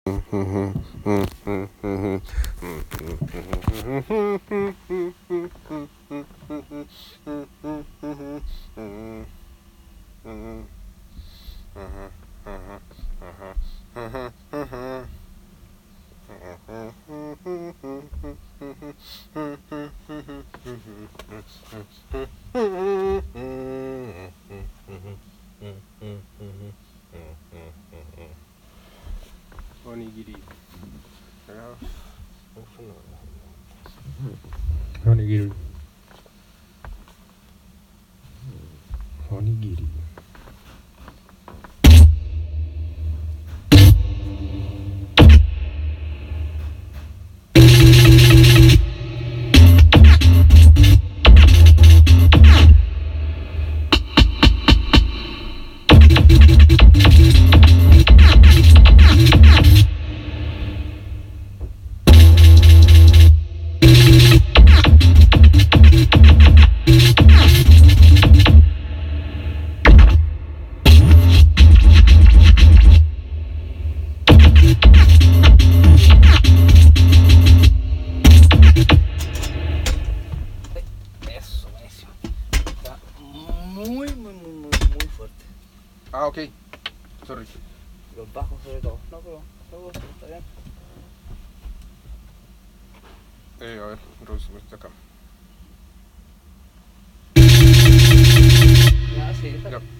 Onigiri. Onigiri. Onigiri. Ah, ok. Sorry. Los bajos sobre todo. No, pero todo está bien. A ver, revisemos este acá. Ya, sí, está Ya. bien.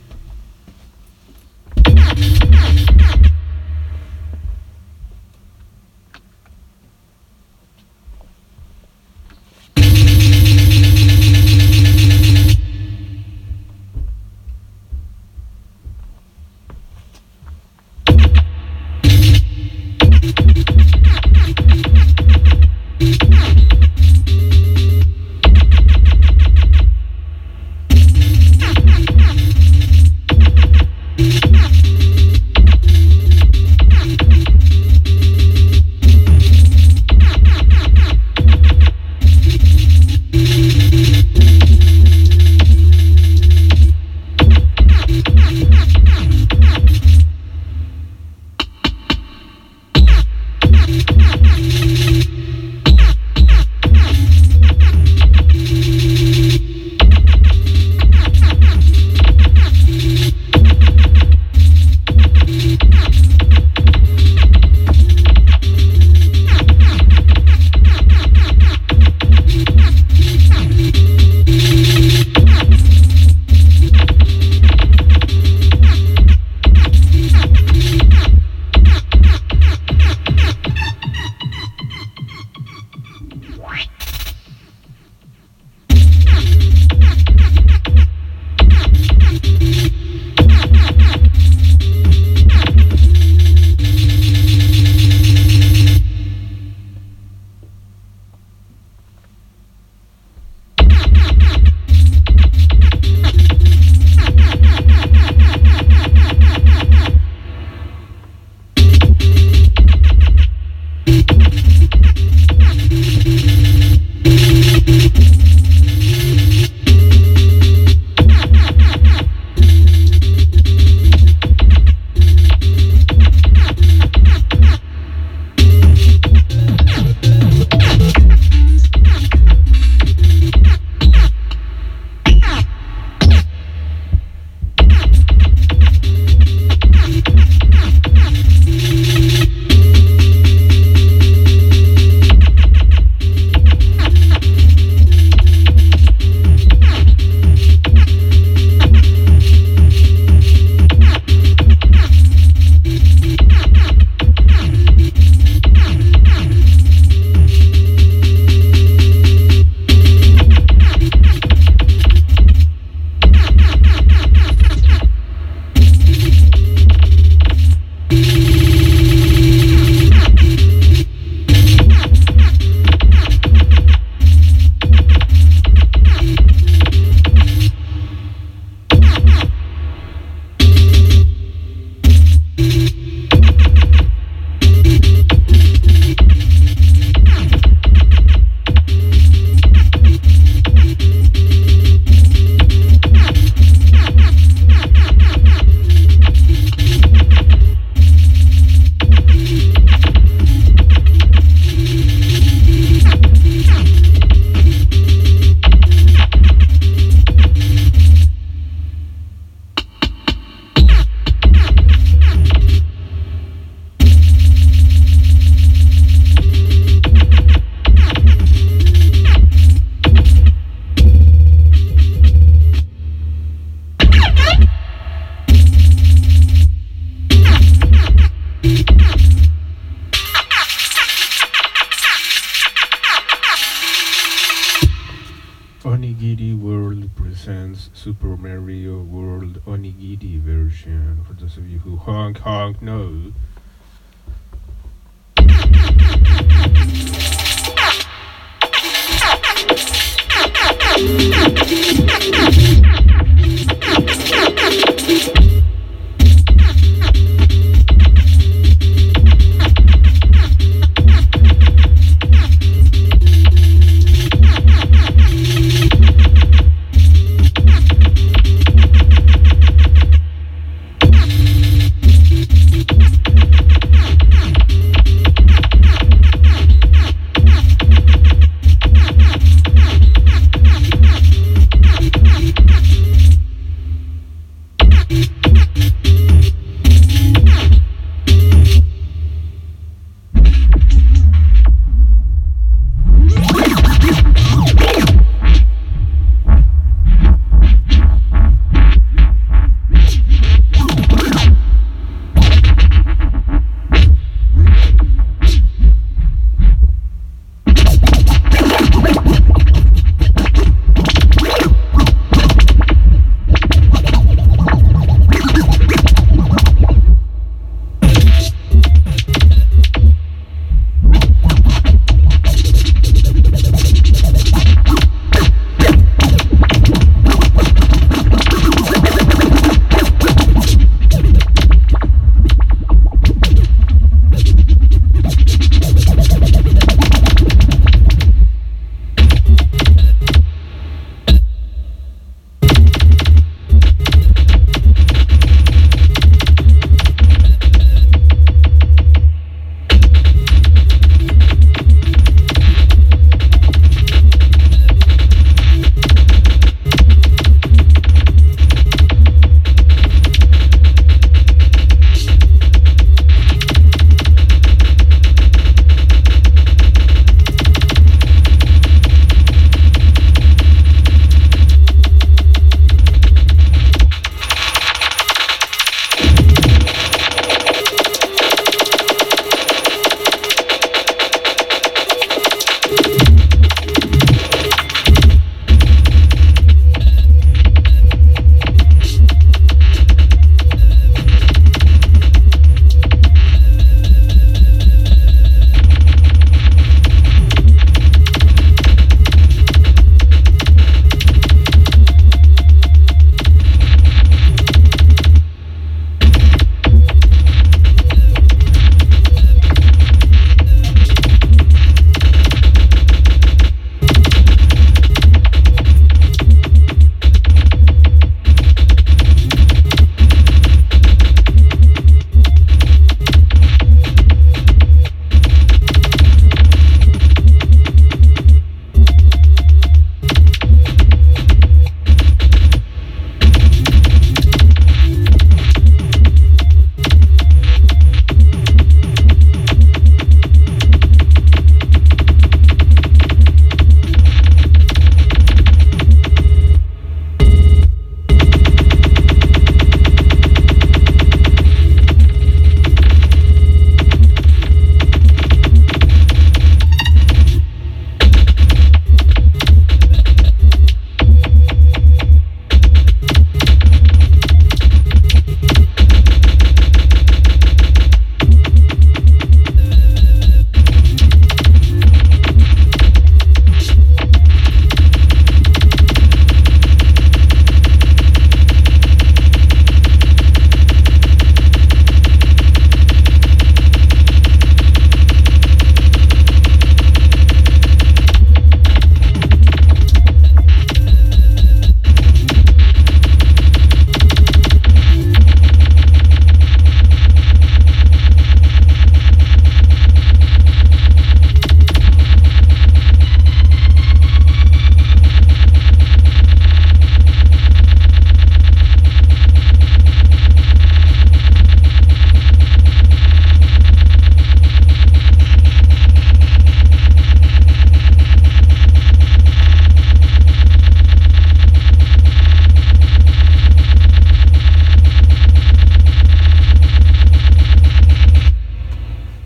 Onigiri World presents Super Mario World Onigiri version. For those of you who honk know.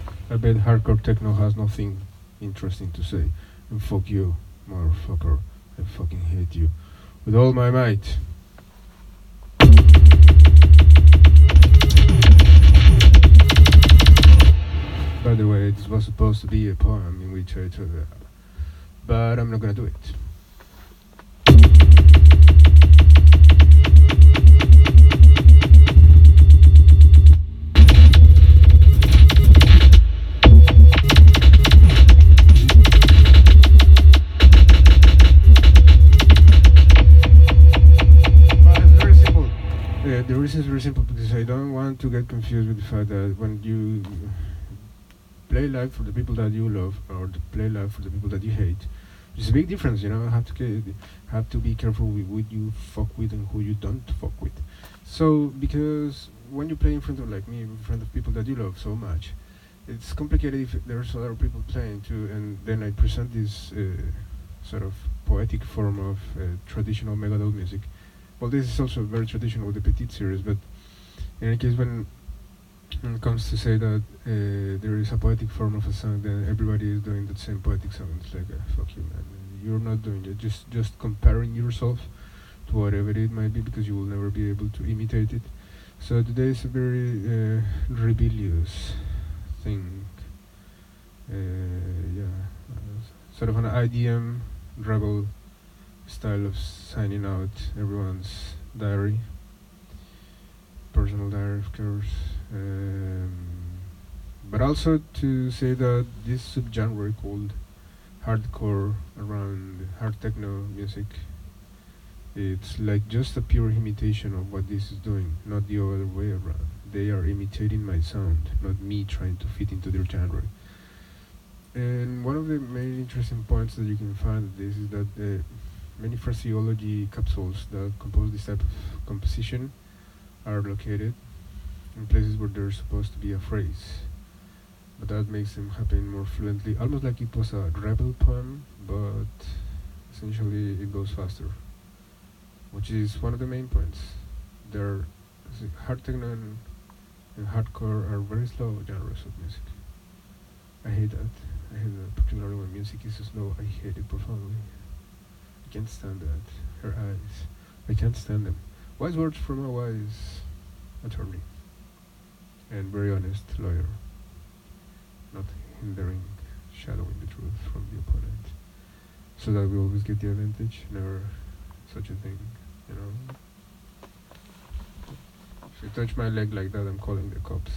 Hardcore techno has nothing interesting to say. And fuck you, motherfucker. I fucking hate you with all my might. By the way, this was supposed to be a poem in which I told her, but I'm not gonna do it. The reason is very simple because I don't want to get confused with the fact that when you play live for the people that you love or play live for the people that you hate, there's a big difference, you know. Have to be careful with who you fuck with and who you don't fuck with. So because when you play in front of like me, in front of people that you love so much, it's complicated if there's other people playing too, and then I present this sort of poetic form of traditional Megadeth music. Well, this is also very traditional with the Petite series, but in any case, when it comes to say that there is a poetic form of a song, then everybody is doing the same poetic song. It's like, fuck you, man. You're not doing it. Just comparing yourself to whatever it might be, because you will never be able to imitate it. So today is a very rebellious thing. Sort of an IDM rebel style of signing out everyone's diary, personal diary, of course. But also to say that this subgenre called hardcore around hard techno music, it's like just a pure imitation of what this is doing, not the other way around. They are imitating my sound, not me trying to fit into their genre. And one of the main interesting points that you can find in this is that many phraseology capsules that compose this type of composition are located in places where there's supposed to be a phrase, but that makes them happen more fluently, almost like it was a rebel poem, but essentially it goes faster, which is one of the main points. Hard techno and hardcore are very slow genres of music. I hate that. I hate that, particularly when music is so slow. I hate it profoundly. I can't stand that. Her eyes. I can't stand them. Wise words from a wise attorney and very honest lawyer. Not hindering, shadowing the truth from the opponent. So that we always get the advantage. Never such a thing, you know. If you touch my leg like that, I'm calling the cops.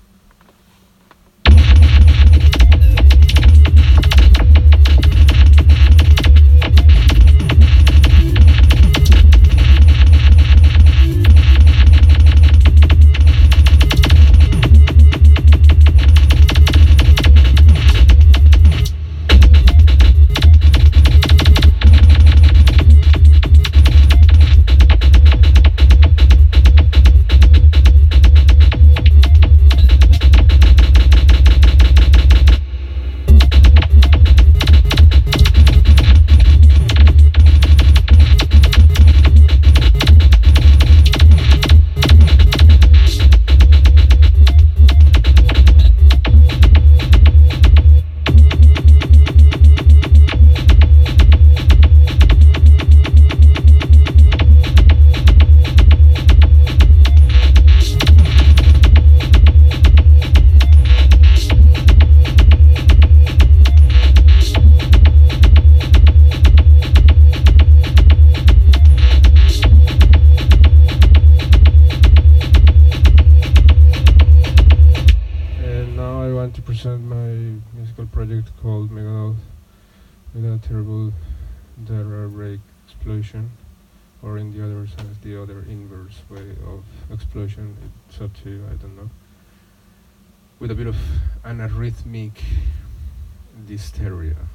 My musical project called Megadeth, with a terrible Dara break explosion, or in the other sense, the other inverse way of explosion. It's up to you, I don't know. With a bit of an arrhythmic dysteria.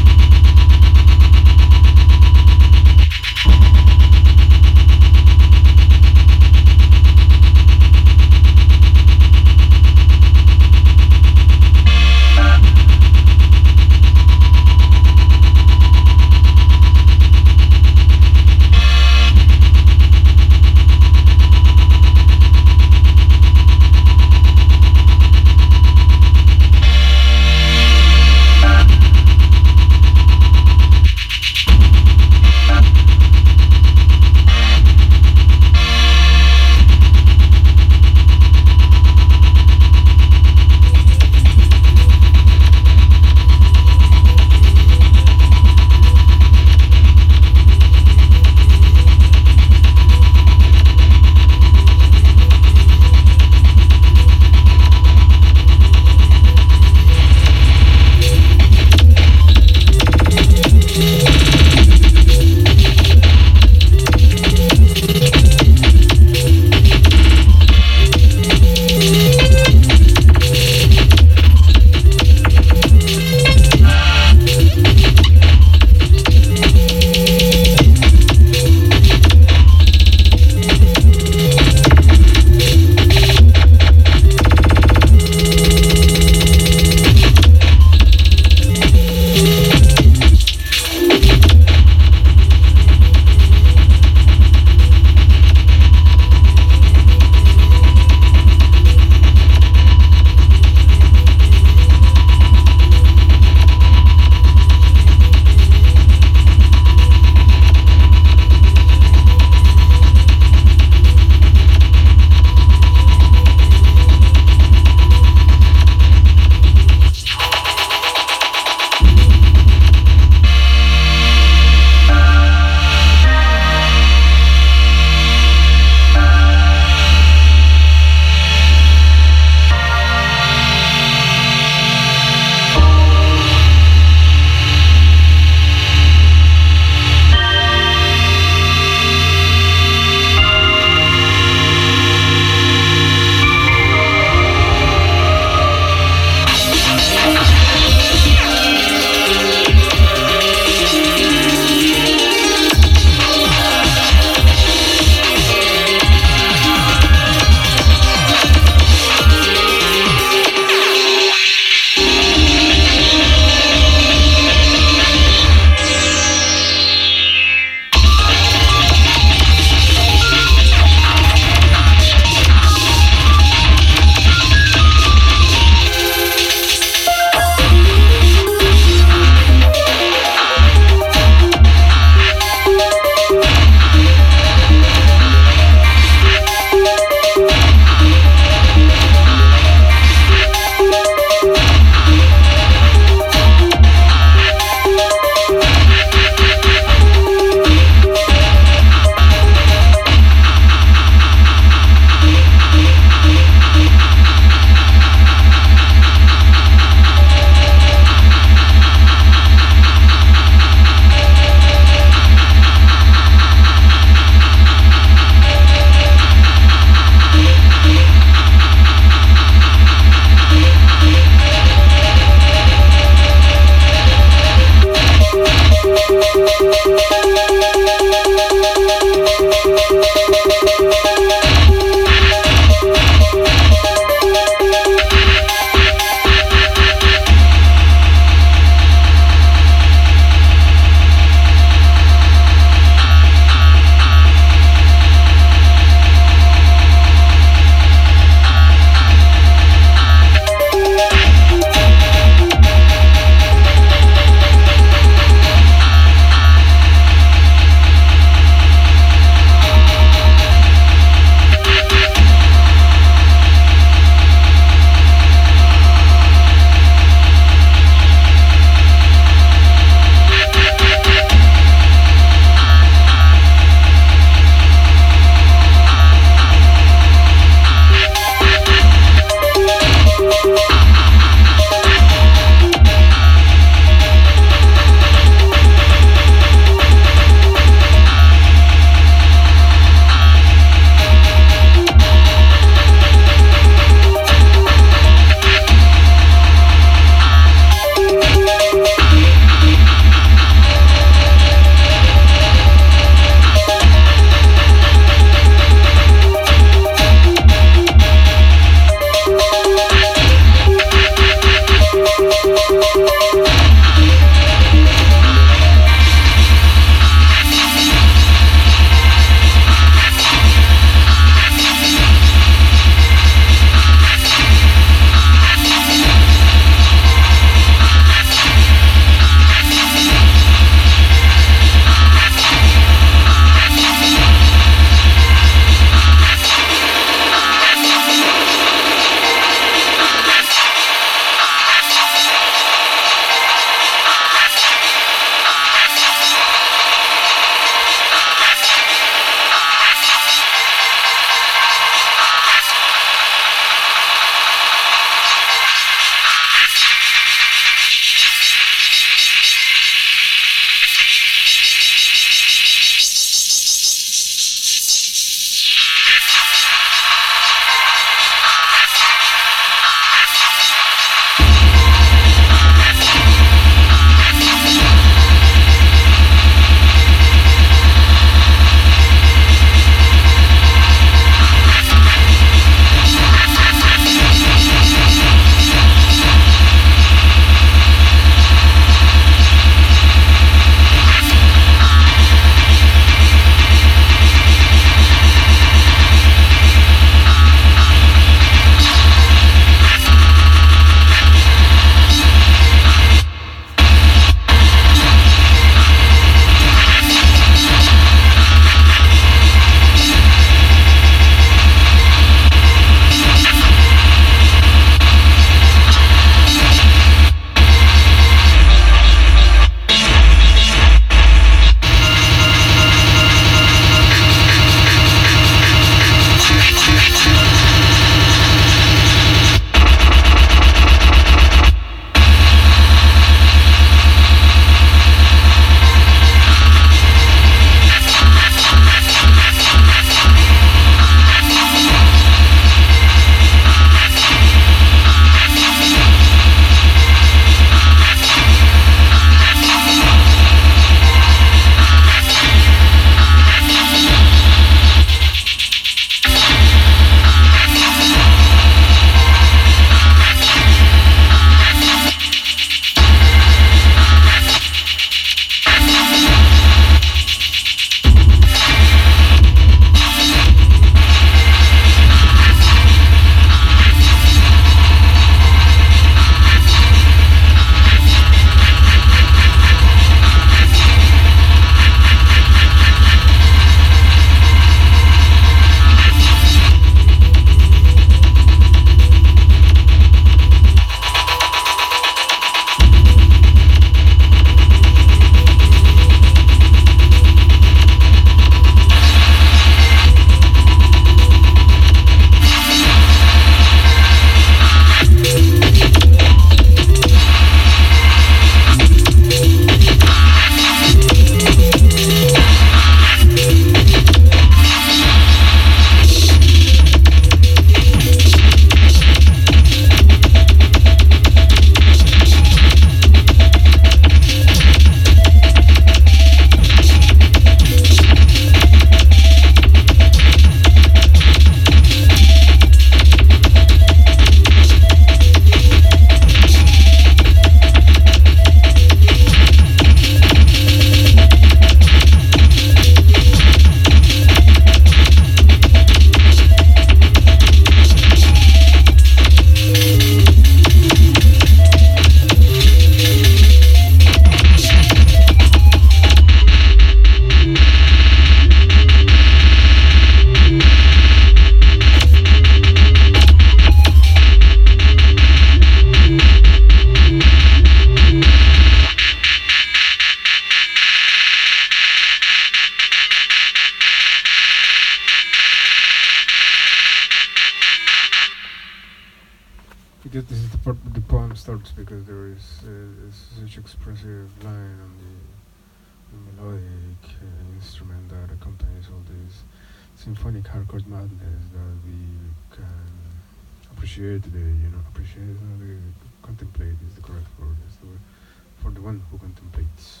This is the part where the poem starts because there is such expressive line on the melodic instrument that accompanies all this symphonic hardcore madness that we can appreciate today. Appreciate, contemplate is the correct word. Is the word for the one who contemplates.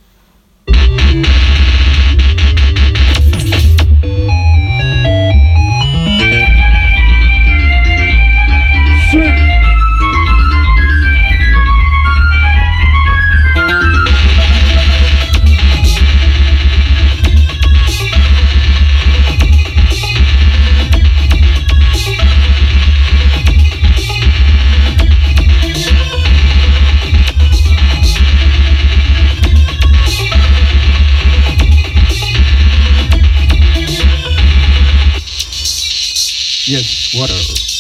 Swing. Yes, water.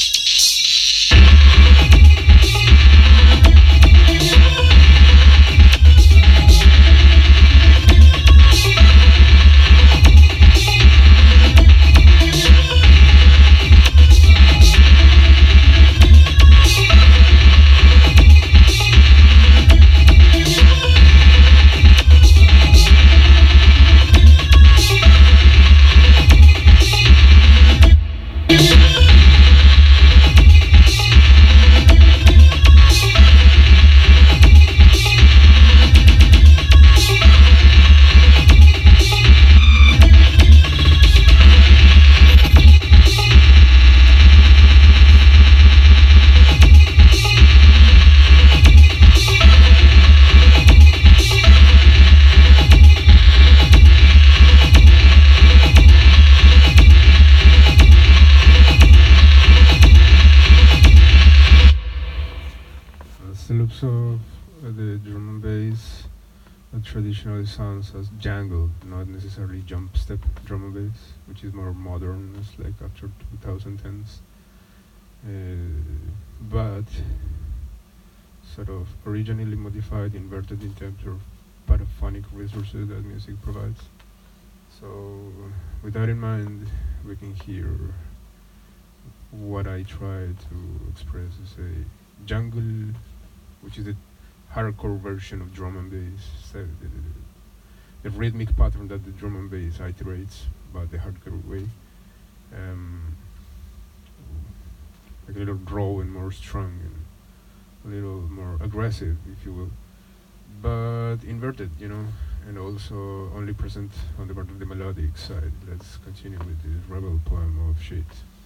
The loops of the drum and bass that traditionally sounds as jangle, not necessarily jump step drum and bass, which is more modern, it's like after 2010s. But sort of originally modified, inverted in terms of paraphonic resources that music provides. So with that in mind, we can hear what I try to express as a jungle, which is the hardcore version of drum and bass. So the rhythmic pattern that the drum and bass iterates, but the hardcore way. Like a little raw and more strong and a little more aggressive, if you will. But inverted, and also only present on the part of the melodic side. Let's continue with this rebel poem of shit.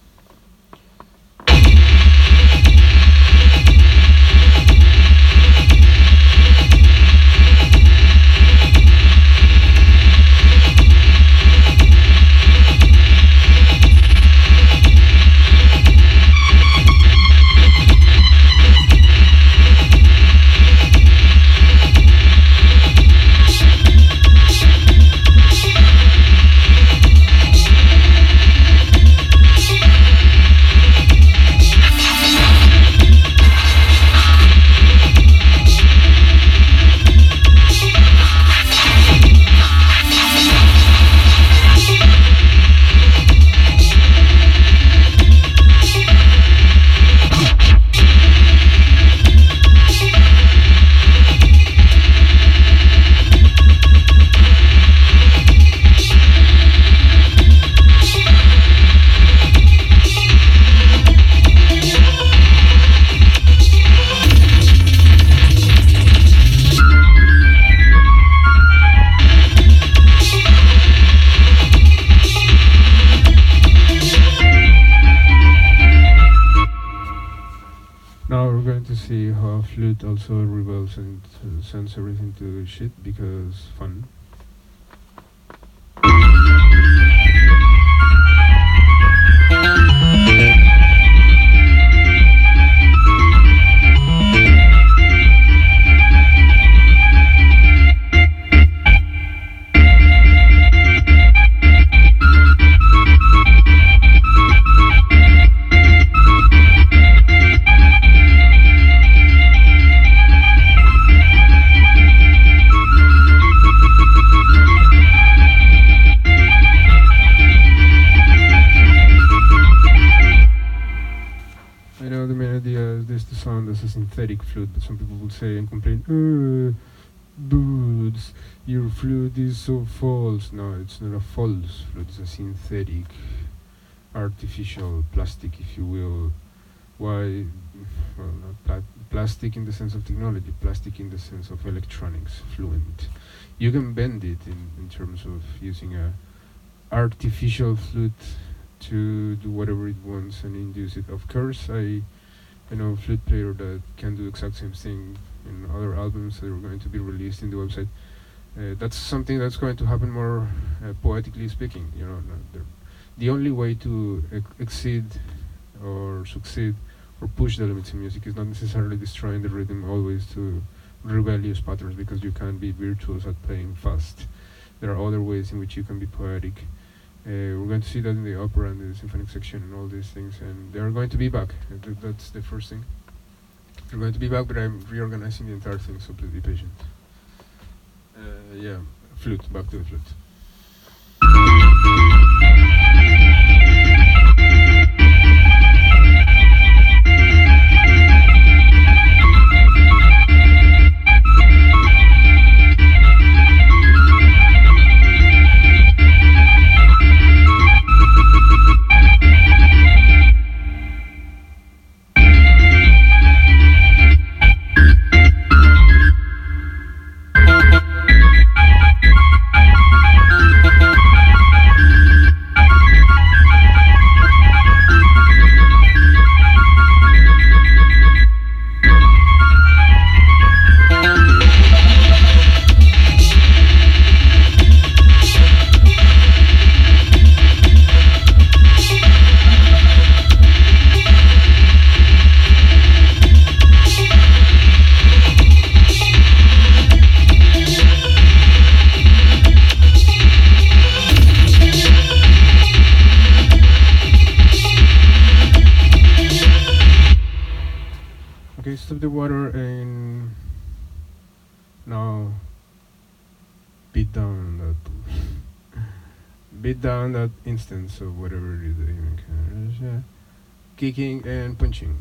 Now we're going to see how flute also rebels and sends everything to shit because fun. synthetic flute, but some people will say and complain, Boots, your flute is so false. No, it's not a false flute, it's a synthetic, artificial plastic, if you will. Why? Well, not plastic in the sense of technology, plastic in the sense of electronics, fluent. You can bend it in terms of using a artificial flute to do whatever it wants and induce it. Of course, I know a flute player that can do the exact same thing in other albums that are going to be released in the website. That's something that's going to happen more poetically speaking. You know, the only way to exceed or succeed or push the limits in music is not necessarily destroying the rhythm always to rebellious patterns, because you can't be virtuous at playing fast. There are other ways in which you can be poetic. We're going to see that in the opera and the symphonic section and all these things, and they're going to be back. That's the first thing. They're going to be back, but I'm reorganizing the entire thing, so please be patient. Yeah, flute, back to the flute. Stop the water and now beat down that instance of whatever it is that you encounter. Kicking and punching.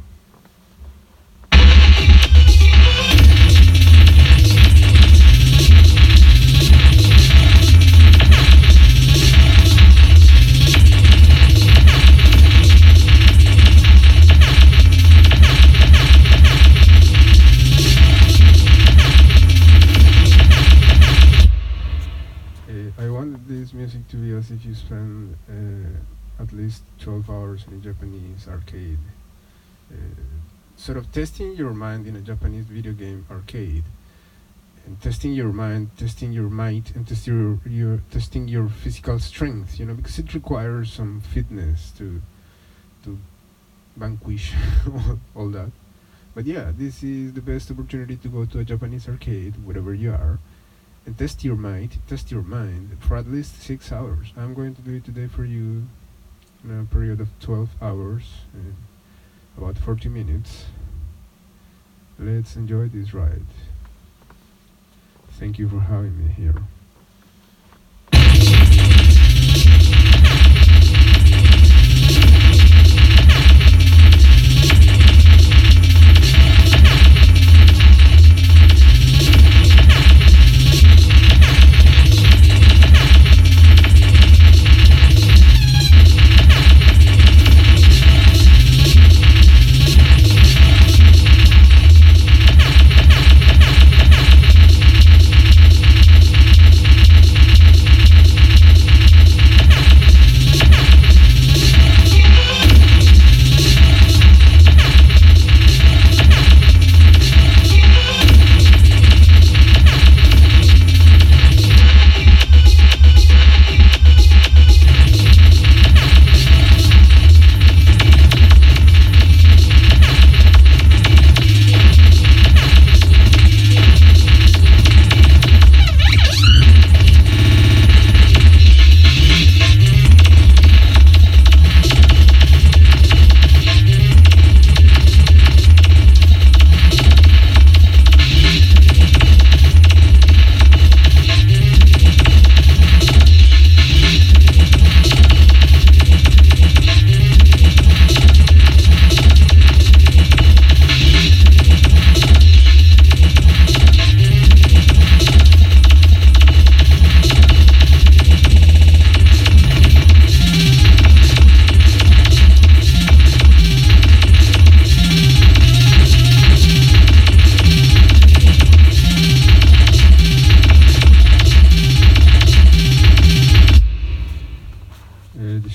Music to be as if you spend at least 12 hours in a Japanese arcade, sort of testing your mind in a Japanese video game arcade, and testing your mind, testing your might, and testing your physical strength. You know, because it requires some fitness to vanquish all that. But yeah, this is the best opportunity to go to a Japanese arcade, wherever you are, and test your might, test your mind for at least 6 hours. I'm going to do it today for you in a period of 12 hours, about 40 minutes. Let's enjoy this ride. Thank you for having me here.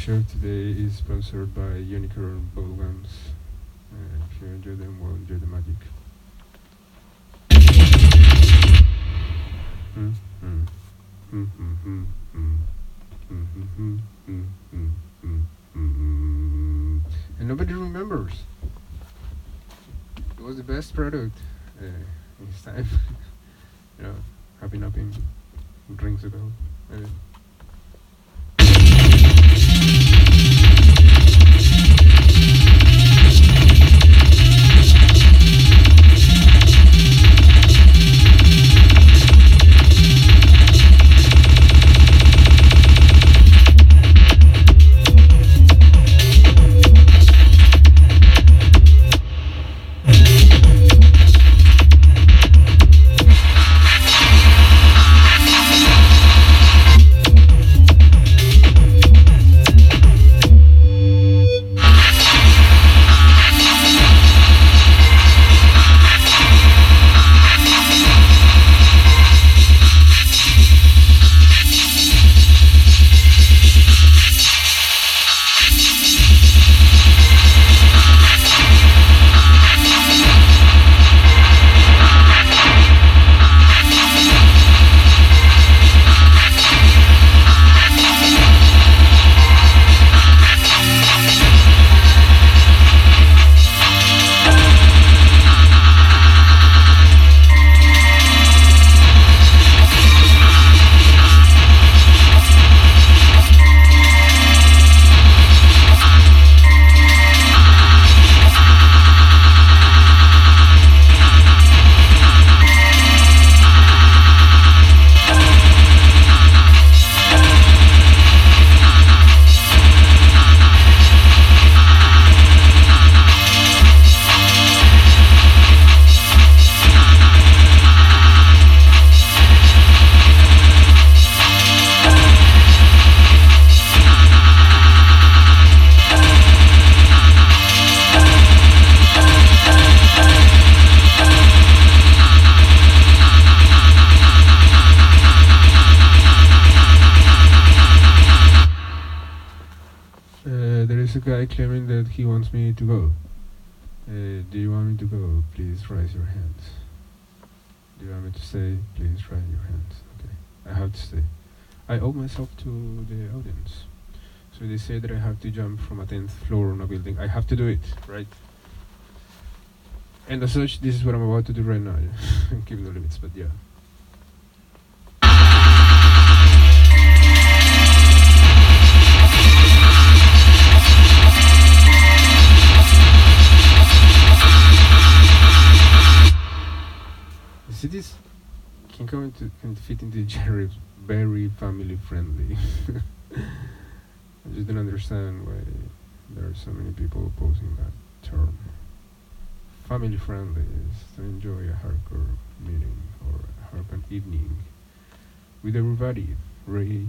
show today is sponsored by Unicorn Bowguns. If you enjoy them, well, enjoy the magic. Mm, mm, mm, mm, mm, mm, mm, mm, mm, mm, mm, mm. And nobody remembers. It was the best product in his time. You know, Happy Napping rings a bell. There is a guy claiming that he wants me to go. Do you want me to go? Please raise your hands. Do you want me to stay? Please raise your hands. Okay, I have to stay. I owe myself to the audience. So they say that I have to jump from a 10th floor on a building. I have to do it, right? And as such, this is what I'm about to do right now. I'm keeping the limits, but yeah. The cities can fit into the genre very family friendly. I just don't understand why there are so many people opposing that term. Family friendly is to enjoy a hardcore meeting or a hardcore evening with everybody, right?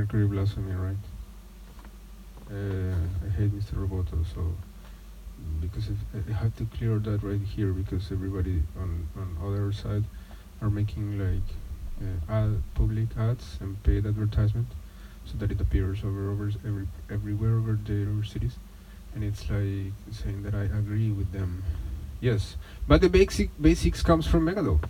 Mercury Blasphemy, right? I hate Mr. Roboto, so because if, I have to clear that right here because everybody on other side are making like public ads and paid advertisement, so that it appears over everywhere over their cities, and it's like saying that I agree with them. Yes, but the basics comes from Megado.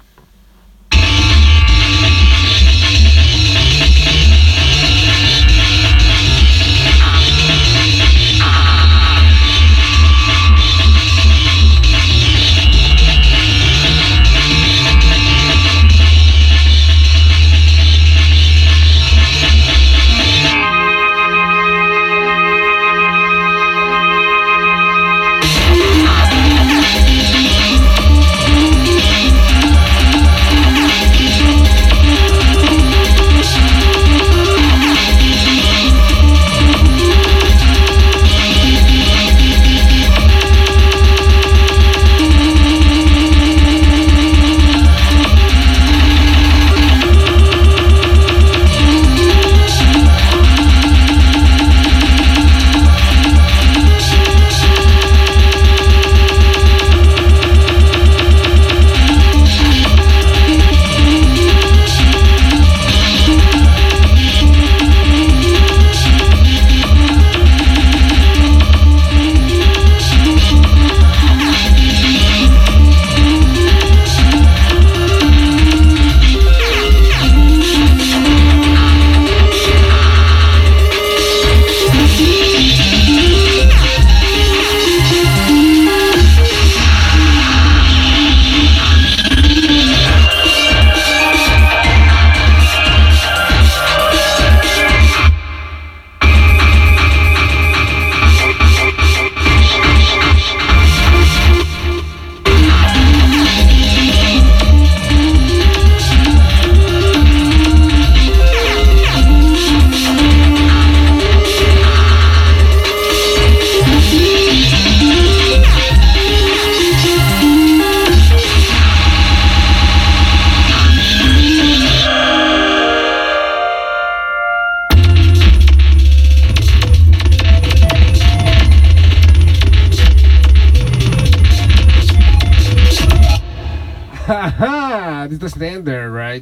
Haha, this doesn't end there, right?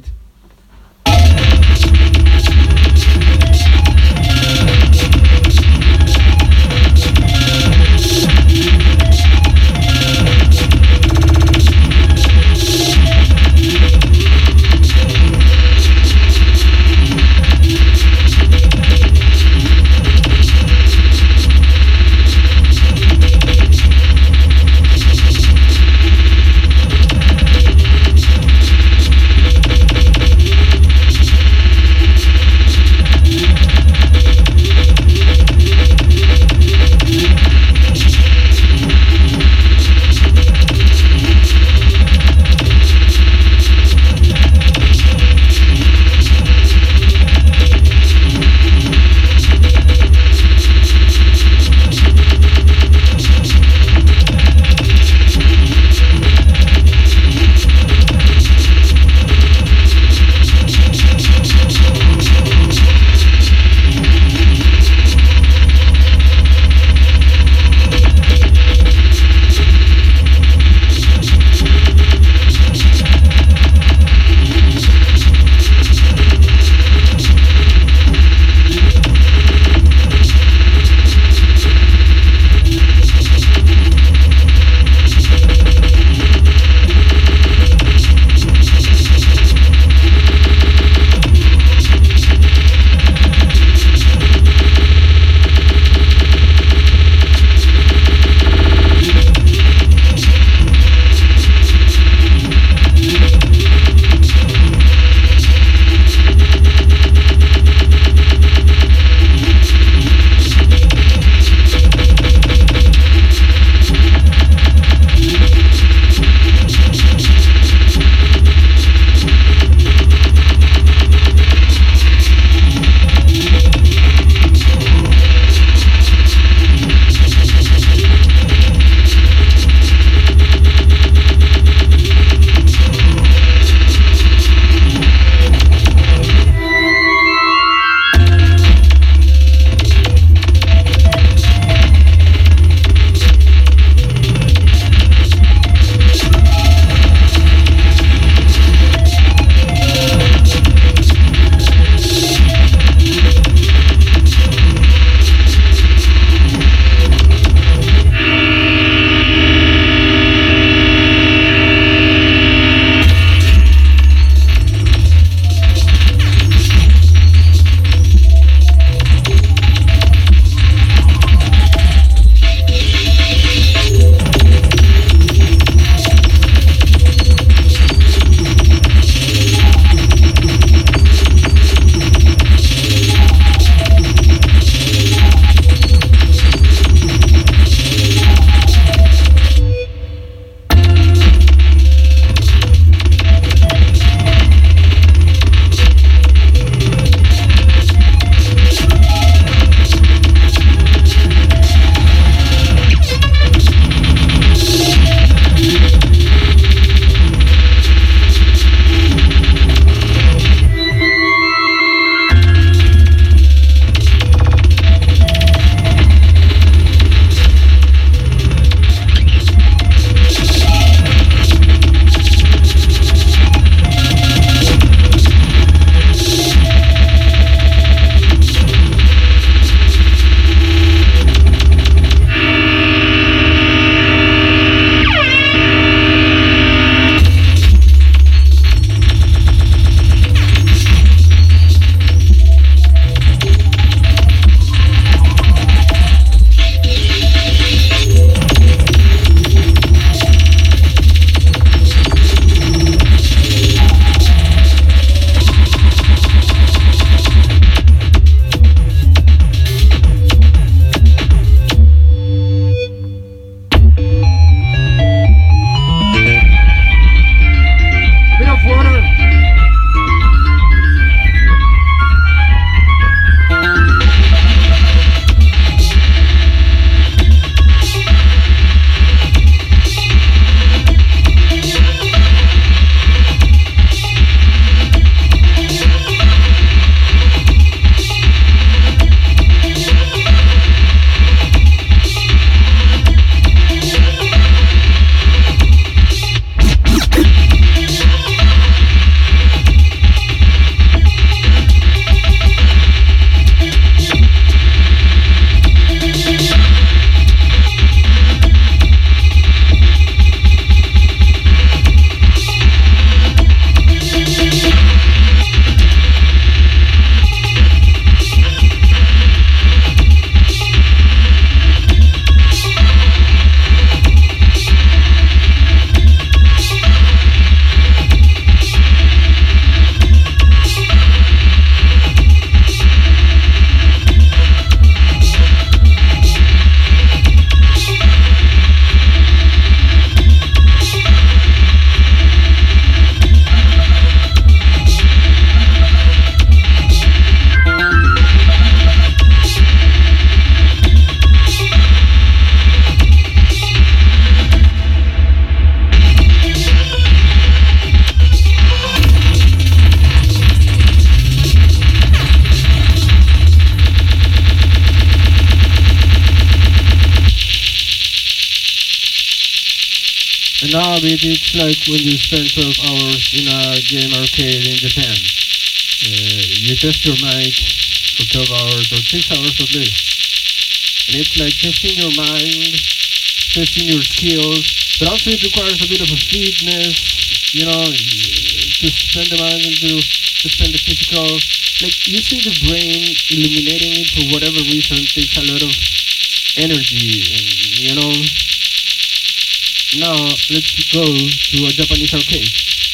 of it, it's like when you spend 12 hours in a game arcade in Japan. You test your mind for 12 hours or 6 hours at least. And it's like testing your mind, testing your skills, but also it requires a bit of a fitness, to spend the mind and to spend the physical. Like using the brain, illuminating it for whatever reason takes a lot of energy, and now let's go to a Japanese arcade.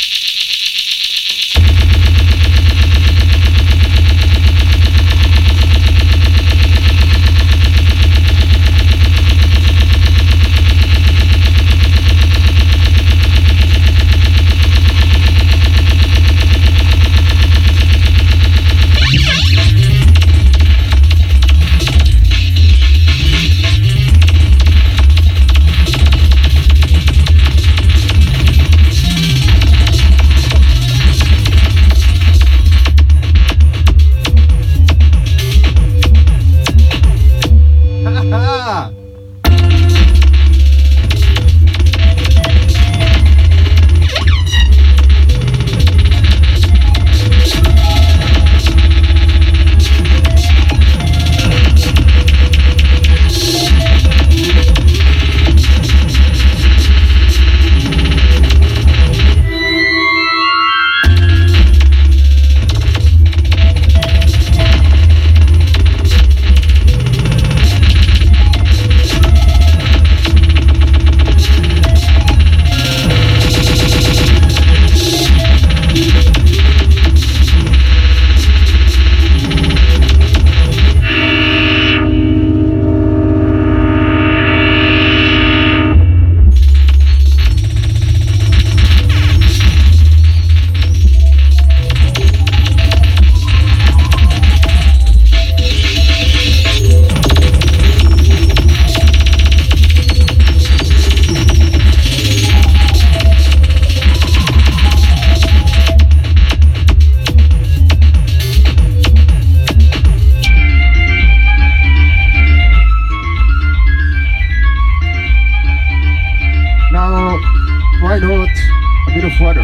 Why not a bit of water?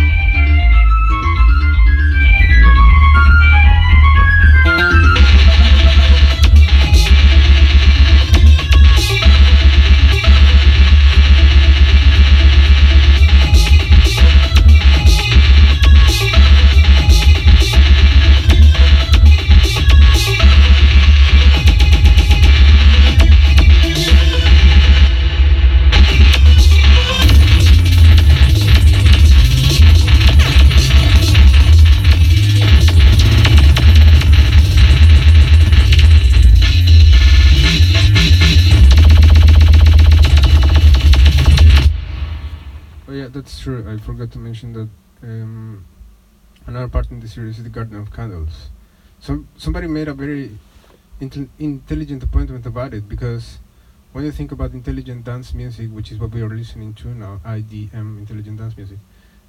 Oh yeah, that's true. I forgot to mention that another part in the series is the Garden of Candles. Somebody made a very intelligent appointment about it, because when you think about intelligent dance music, which is what we are listening to now, IDM, intelligent dance music,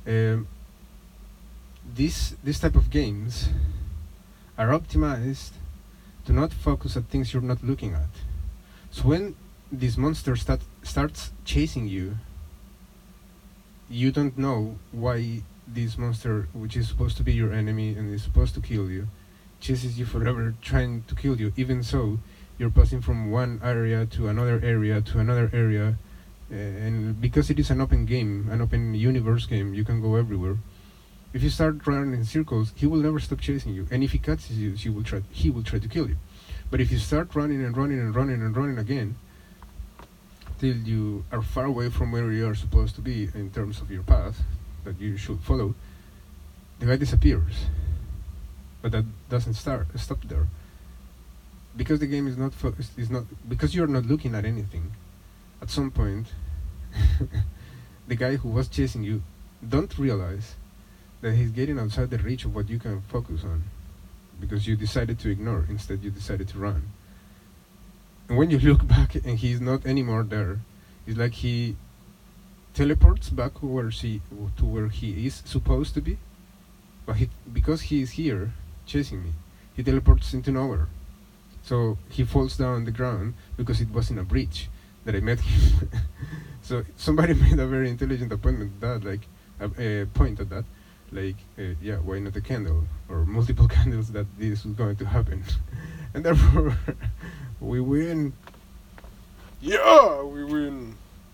this type of games are optimized to not focus at things you're not looking at. So when this monster starts chasing you, you don't know why this monster, which is supposed to be your enemy and is supposed to kill you, chases you forever trying to kill you. Even so, you're passing from one area to another area to another area, and because it is an open game, an open universe game, you can go everywhere. If you start running in circles, he will never stop chasing you, and if he catches you, he will try to kill you. But if you start running and running and running and running again, till you are far away from where you are supposed to be in terms of your path that you should follow, the guy disappears. But that doesn't stop there, because the game is not focused. Is not because you are not looking at anything. At some point, the guy who was chasing you don't realize that he's getting outside the reach of what you can focus on, because you decided to ignore. Instead, you decided to run. And when you look back and he's not anymore there, it's like he teleports back to where he is supposed to be. But because he is here chasing me, he teleports into nowhere. So he falls down on the ground because it was in a bridge that I met him. So somebody made a very intelligent appointment that, like, a point at that, like, yeah, why not a candle or multiple candles that this is going to happen, and therefore we win. Yeah, we win.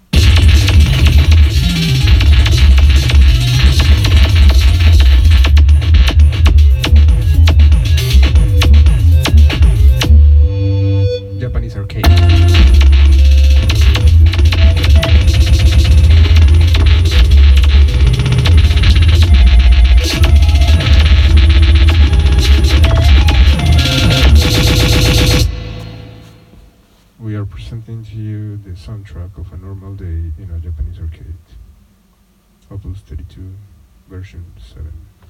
Japanese arcade. We are presenting to you the soundtrack of a normal day in a Japanese arcade. Opus 32, version 7.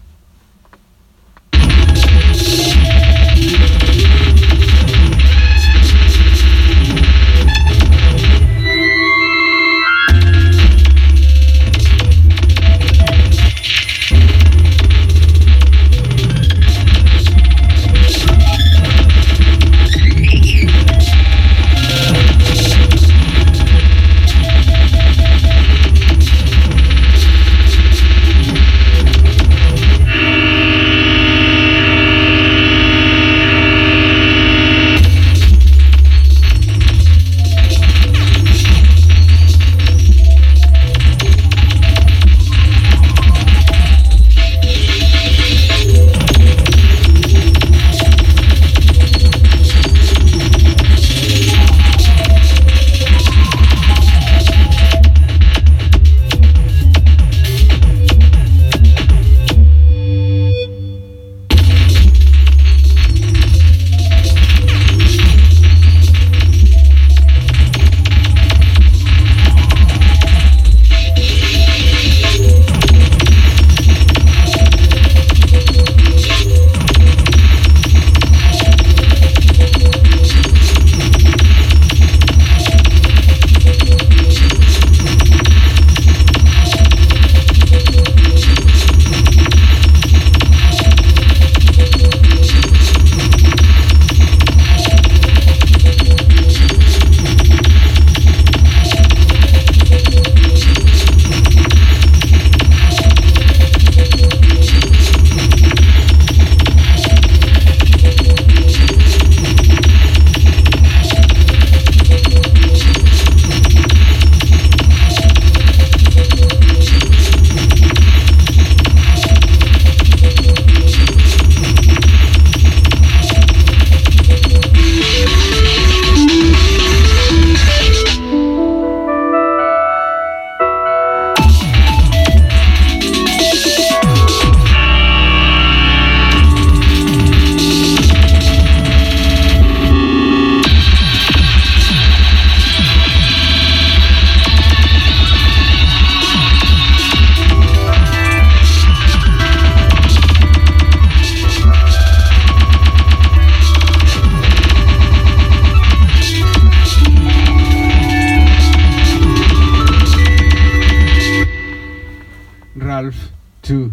Ralph 2.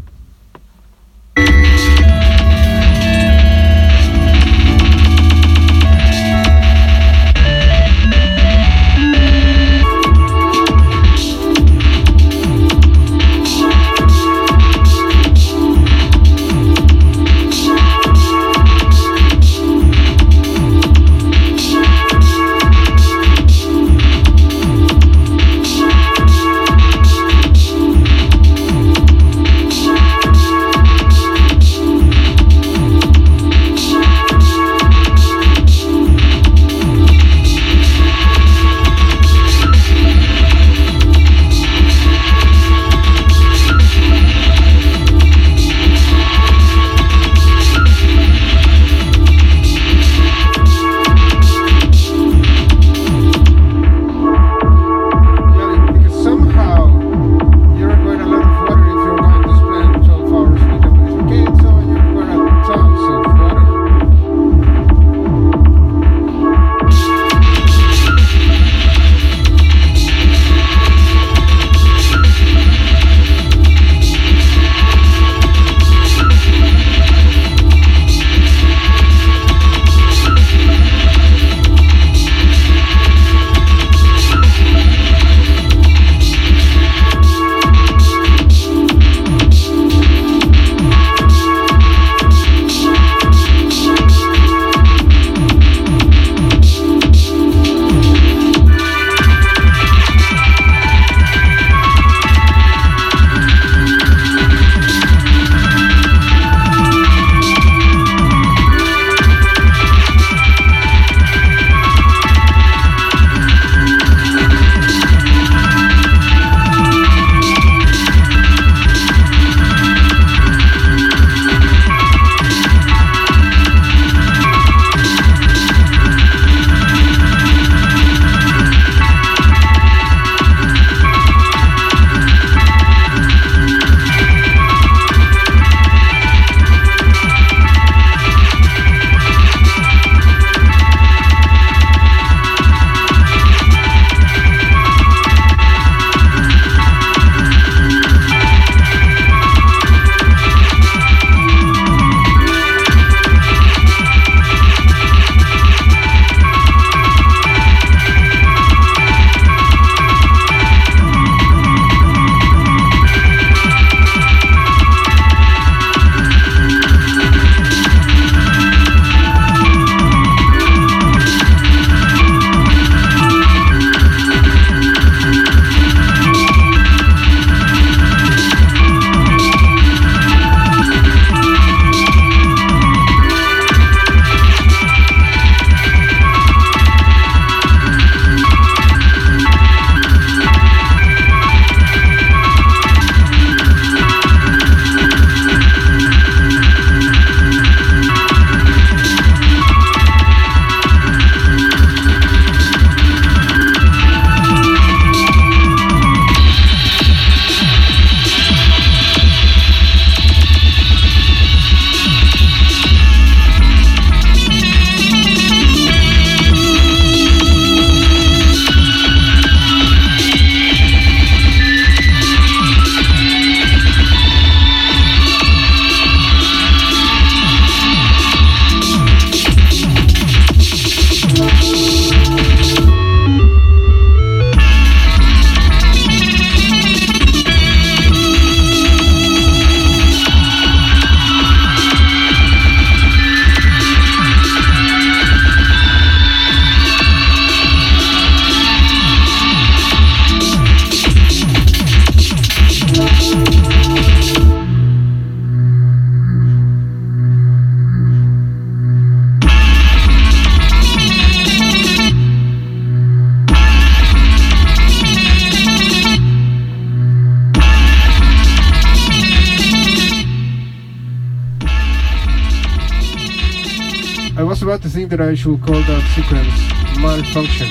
was about to think that I should call that sequence malfunction.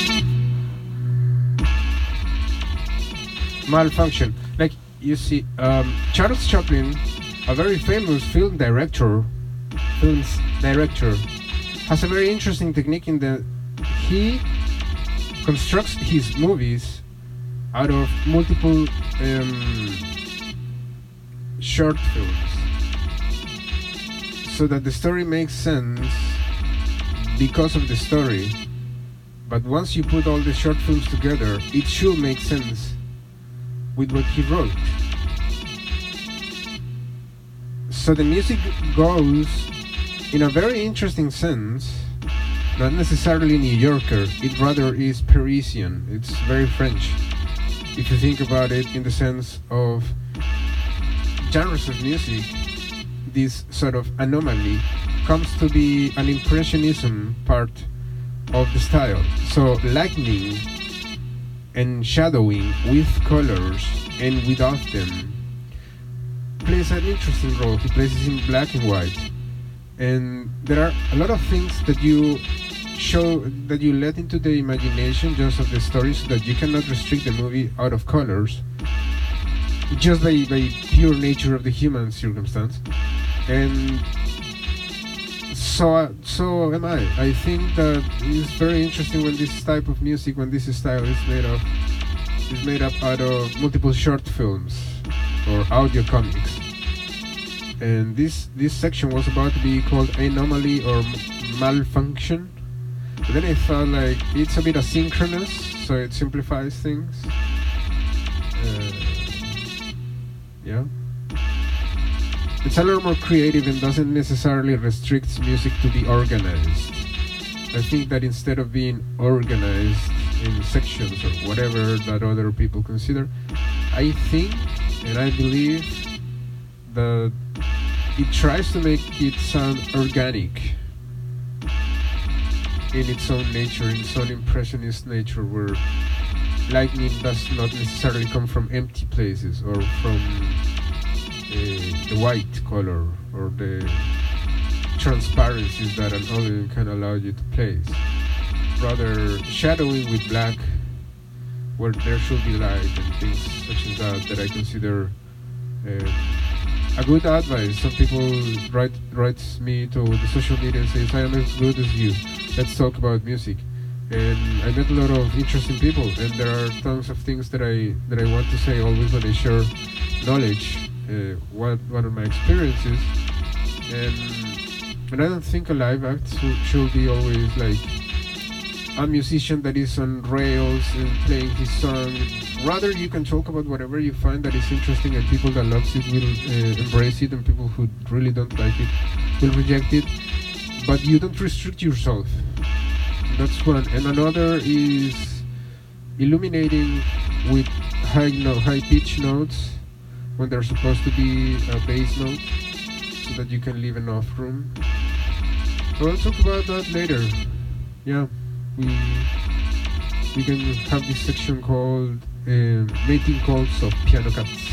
Malfunction. Like, you see, Charles Chaplin, a very famous films director, has a very interesting technique in that he constructs his movies out of multiple short films, so that the story makes sense because of the story. But once you put all the short films together, it should make sense with what he wrote. So the music goes in a very interesting sense, not necessarily New Yorker, it rather is Parisian, it's very French. If you think about it in the sense of genres of music, this sort of anomaly comes to be an impressionism part of the style. So lightning and shadowing with colors and without them plays an interesting role. He plays it in black and white, and there are a lot of things that you show, that you let into the imagination just of the story, so that you cannot restrict the movie out of colors just by pure nature of the human circumstance. And so am I. I think that it's very interesting when this type of music, when this style is made up out of multiple short films or audio comics. And this section was about to be called Anomaly or Malfunction. But then I thought, like, it's a bit asynchronous, so it simplifies things. Yeah. It's a little more creative and doesn't necessarily restrict music to be organized. I think that instead of being organized in sections or whatever that other people consider, I think and I believe that it tries to make it sound organic in its own nature, in its own impressionist nature, where lightning does not necessarily come from empty places or from the white color or the transparencies that an audience can allow you to place. Rather, shadowing with black where there should be light and things such as that I consider a good advice. Some people writes me to the social media and says, I am as good as you, let's talk about music. And I met a lot of interesting people, and there are tons of things that I want to say always when I share knowledge, one of my experiences. And I don't think a live act should be always like a musician that is on rails and playing his song. Rather, you can talk about whatever you find that is interesting, and people that loves it will embrace it, and people who really don't like it will reject it. But you don't restrict yourself. That's one. And another is illuminating with high pitch notes when they're supposed to be a bass note, so that you can leave enough room. But we'll talk about that later. Yeah, we can have this section called Mating Calls of Piano Cats.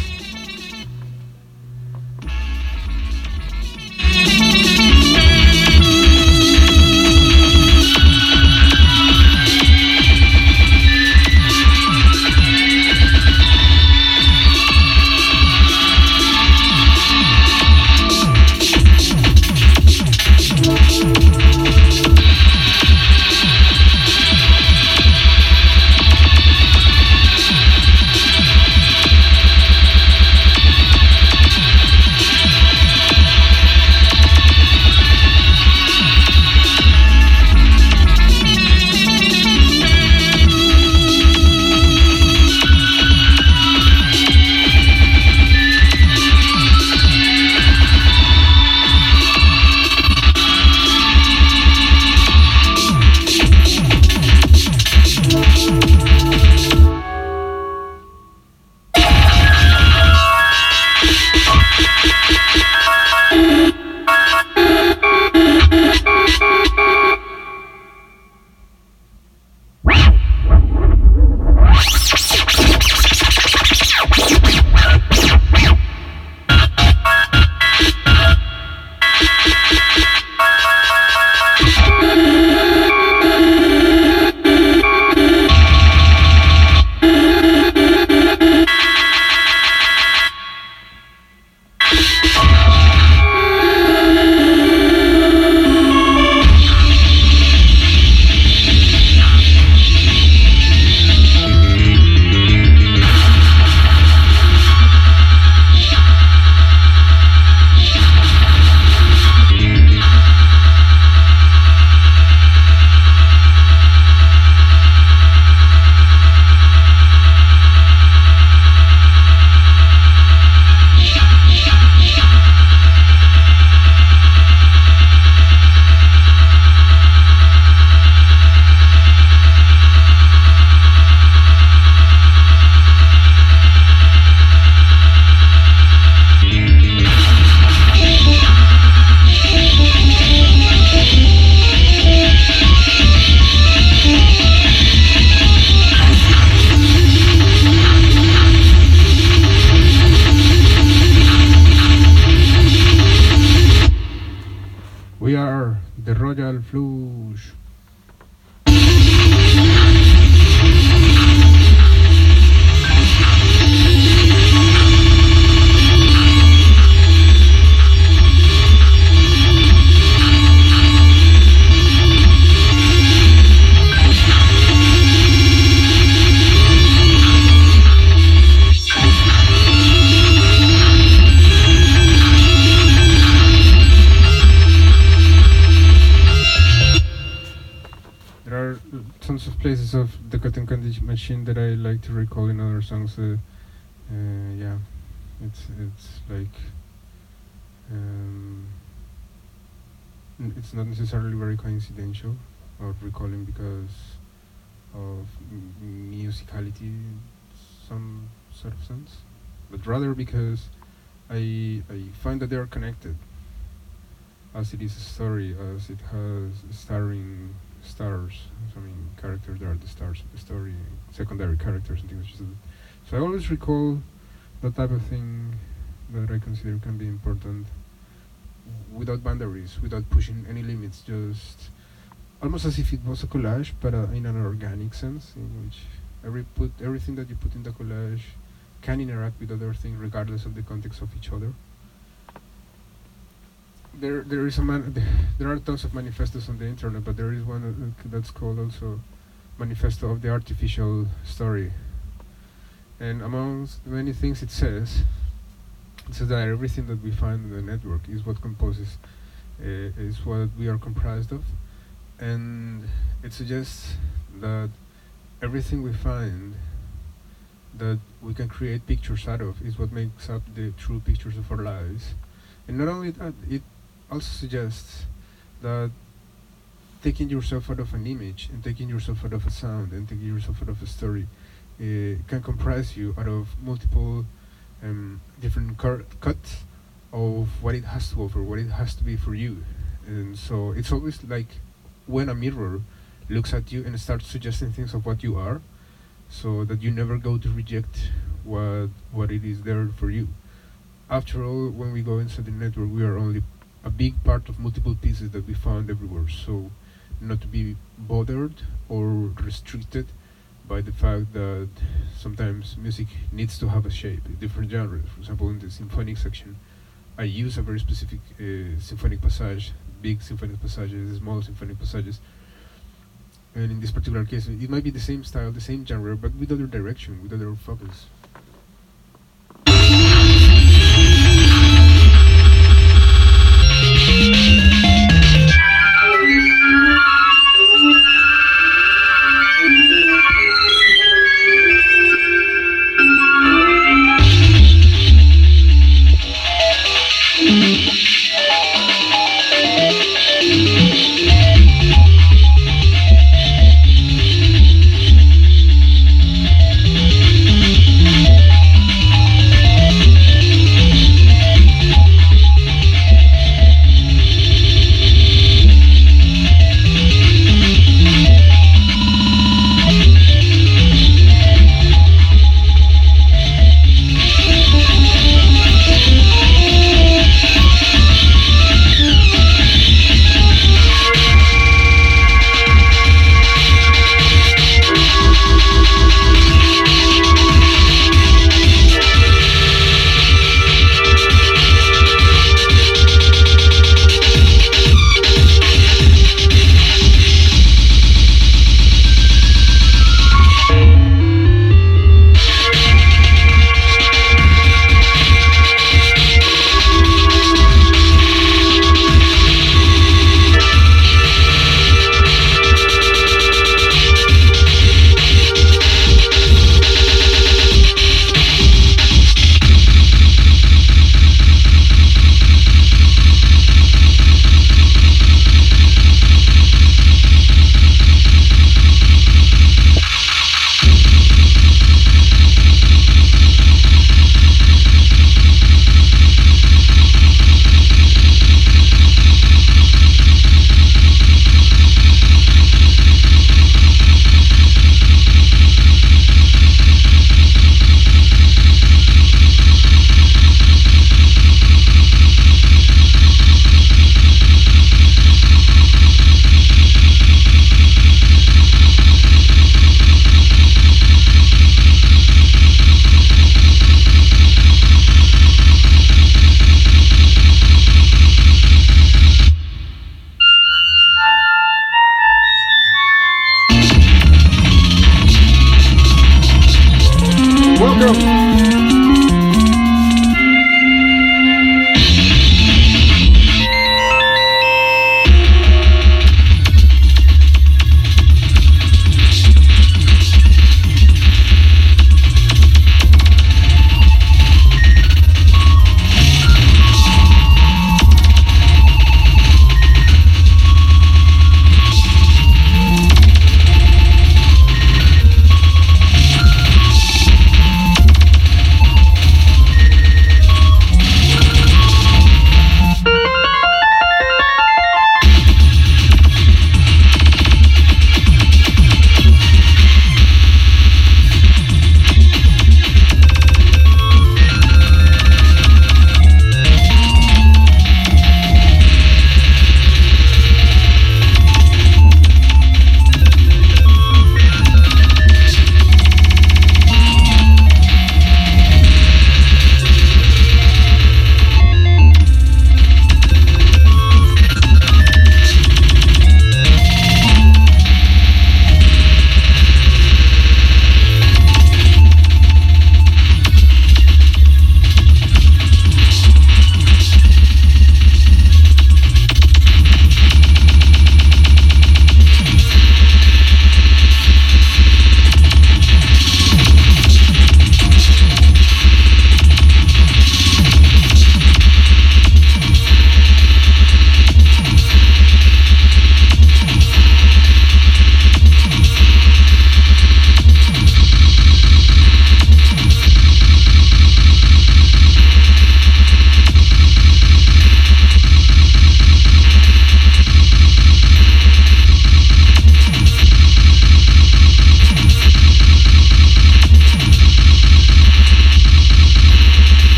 The Royal Flush. There are tons of places of the Cotton Candy Machine that I like to recall in other songs. Yeah, it's like um, it's not necessarily very coincidental or recalling because of musicality, in some sort of sense, but rather because I find that they are connected, as it is a story, as it has starring stars. I mean, characters that are the stars of the story, secondary characters and things like that. So I always recall that type of thing that I consider can be important without boundaries, without pushing any limits, just almost as if it was a collage, but in an organic sense, in which everything that you put in the collage can interact with other things regardless of the context of each other. There is a there are tons of manifestos on the internet, but there is one that's called also Manifesto of the Artificial Story. And amongst many things it says that everything that we find in the network is what composes, is what we are comprised of, and it suggests that everything we find that we can create pictures out of is what makes up the true pictures of our lives. And not only that, it also suggests that taking yourself out of an image and taking yourself out of a sound and taking yourself out of a story can comprise you out of multiple different cuts of what it has to offer, what it has to be for you. And so it's always like when a mirror looks at you and starts suggesting things of what you are, so that you never go to reject what it is there for you. After all, when we go inside the network, we are only a big part of multiple pieces that we found everywhere. So not to be bothered or restricted by the fact that sometimes music needs to have a shape, different genres. For example, in the symphonic section, I use a very specific symphonic passage, big symphonic passages, small symphonic passages. And in this particular case, it might be the same style, the same genre, but with other direction, with other focus.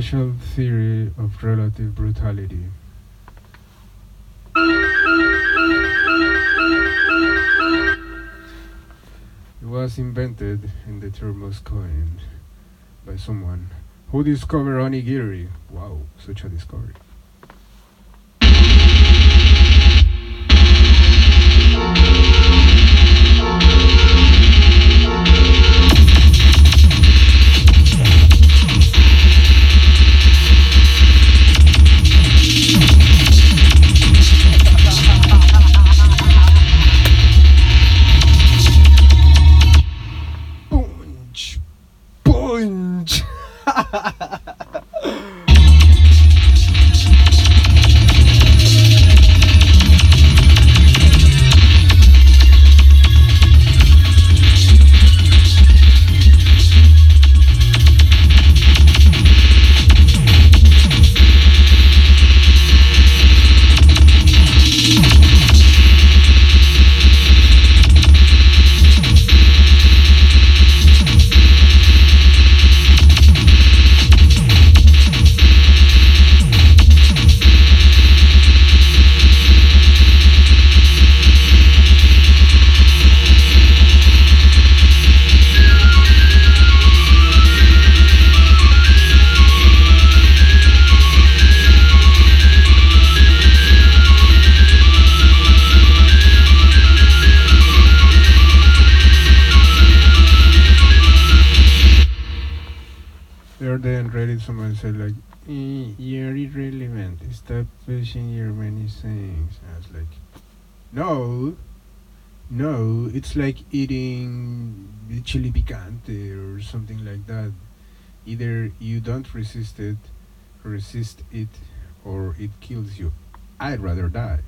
special theory of relative brutality. It was invented and the term was coined by someone who discovered onigiri. Wow, such a discovery. Punch! Punch! The other day on Reddit, someone said like, "You're irrelevant. Stop pushing your many things." And I was like, "No, no. It's like eating chili picante or something like that. Either you don't resist it, or it kills you. I'd rather die."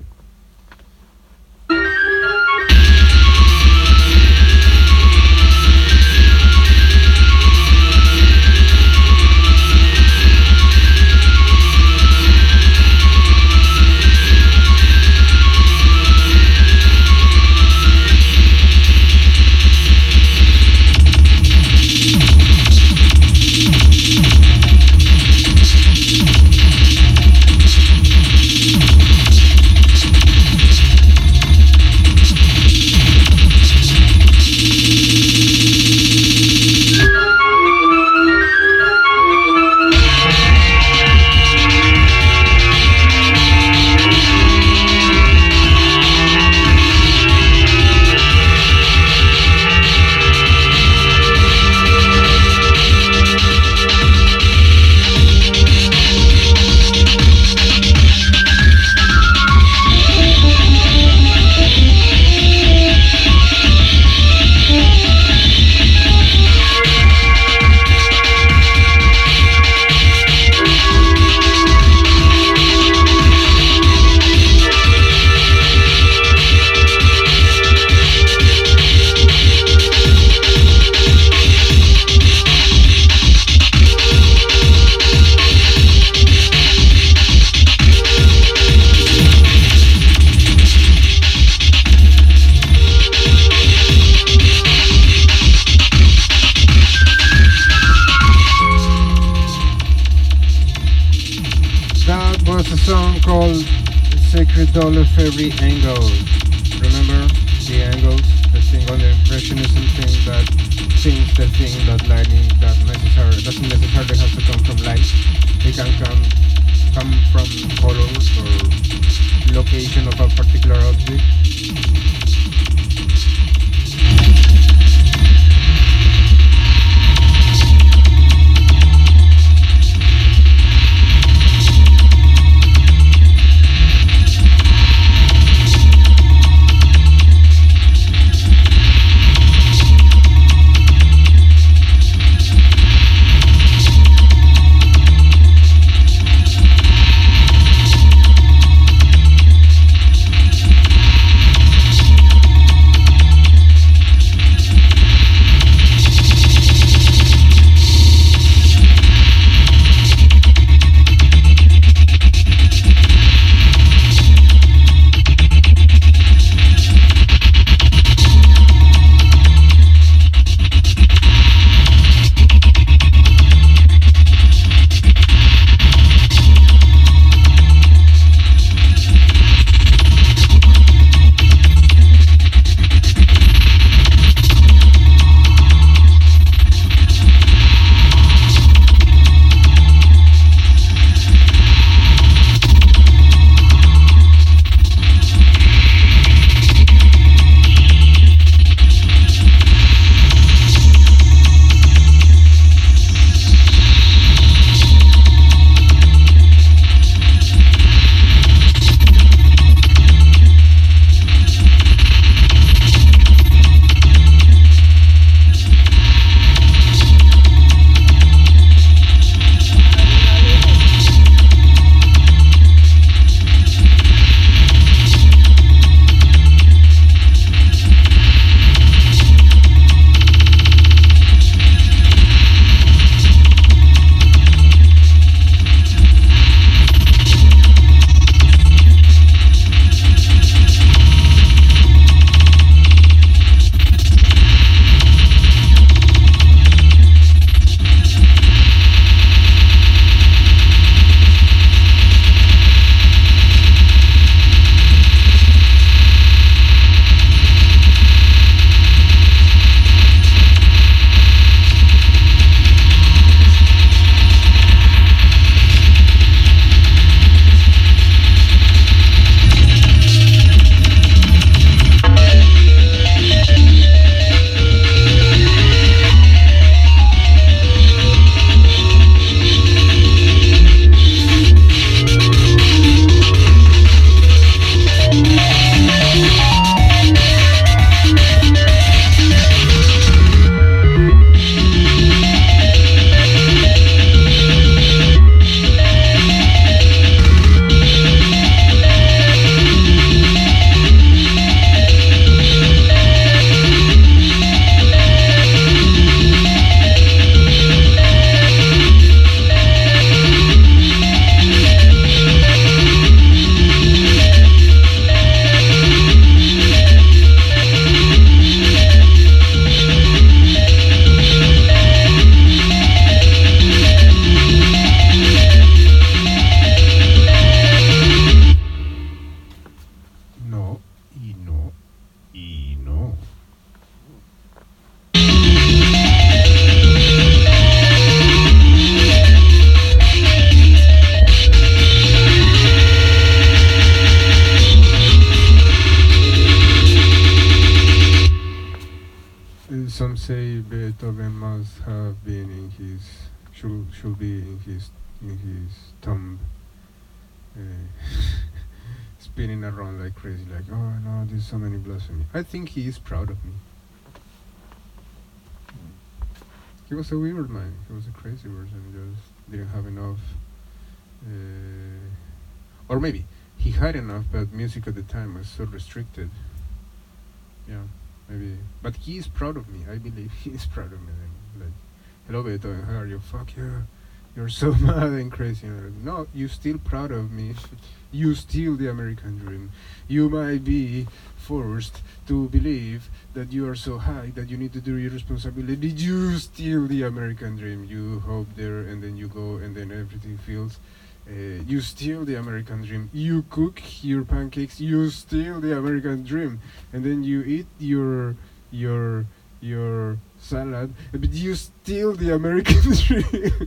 That was a song called Sacred Doll of Every Angle. Remember the angles, the thing on the impressionism thing that thinks the thing that lighting doesn't necessarily have to come from light. It can come from colors or location of a particular object. Some say Beethoven must have been in his should be in his tomb, uh, spinning around like crazy, like, oh no, there's so many blasphemy. I think he is proud of me. He was a weird man. He was a crazy person. Just didn't have enough, or maybe he had enough, but music at the time was so restricted. Yeah, maybe. But he is proud of me. I believe he is proud of me. Like, hello, Beethoven. How are you? Fuck you. You're so mad and crazy. And I'm like, no, you still proud of me. You steal the American dream. You might be forced to believe that you are so high that you need to do your responsibility. You steal the American dream. You hope there and then you go and then everything feels. You steal the American dream. You cook your pancakes. You steal the American dream, and then you eat your salad. But you steal the American dream.